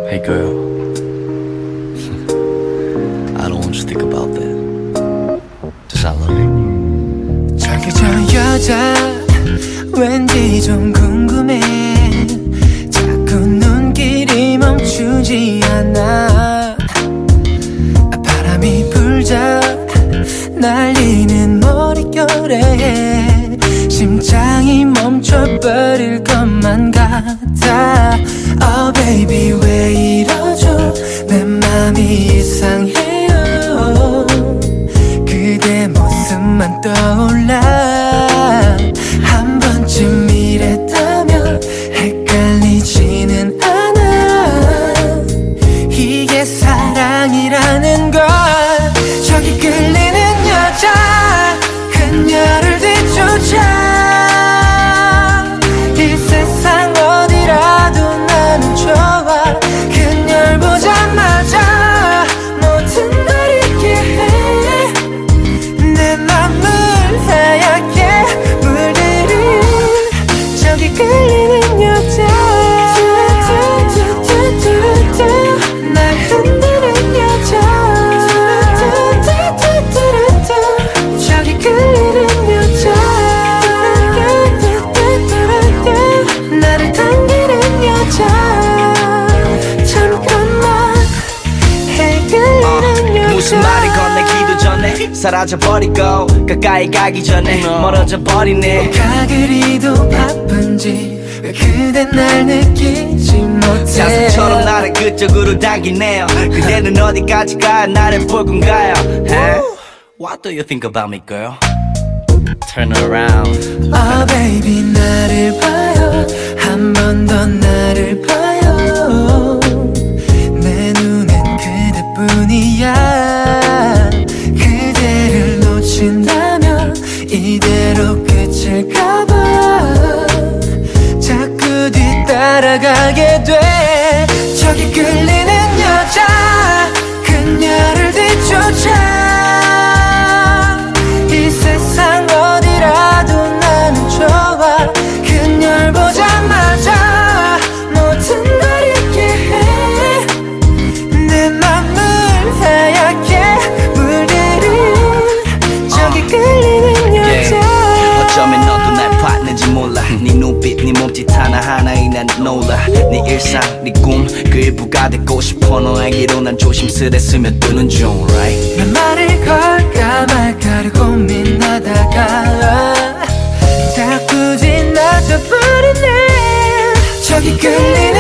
Hey girl, I don't want you to think about that. Just I love you. 저기 저 여자 왠지 좀 궁금해. 자꾸 눈길이 멈추지 않아. 바람이 불자 날리는 머릿결에 심장이 멈춰버릴 것만 같아. Oh baby 왜 이러죠? 내 맘이 이상해요. 그대 모습만 떠올라. 한 번쯤 이랬다면 헷갈리지는 않아. 이게 사랑이라는 걸. 저기 끌리는 여자 그녀를 뒤쫓아. 이 세상 어디라도 나는 좋아. 그녀를 보자마자 모든 걸 잊게 해. 내 맘을 하얗게 물들인 저기 끌리는 여자. 날 흔드는 여자. 저기 끌리는 여자. 나를 당기는 여자. 잠깐만 해 끌리는 여자. 무슨 말이 건네기도 전에 사라져버리고 가까이 가기 전에 멀어져 버리네. 가그리도 바쁜지 왜 그대 날 느끼지 못해. 자석처럼 나를 그쪽으로 당기네요. 그대는 어디까지 가야 나를 볼 건가요? What do you think about me, girl? Turn around. Oh baby 나를 봐요. 한 번 더 나를 봐요. 내 눈엔 그대뿐이야. 그대를 놓친다면 이대로 끝일까봐 자꾸 뒤따라가게 돼. 저기 끌리는 여자 그녀를 뒤쫓아. 이 세상 어디라도 나는 좋아. 그녀를 보자마자 모든 걸 잊게 해. 내 맘을 하얗게 물들인 저기 끌리는 여자. 어쩌면 너도 날 봤는지 몰라. 네 눈빛 네 몸짓 하나하나에 난 놀라. 네 일상 네 꿈 그 일부가 되고 싶어. 너에게로 난 조심스레 스며드는 중 right? 내 말을 걸까 말까를 고민하다가 자꾸 지나쳐버리네. 저기 끌리는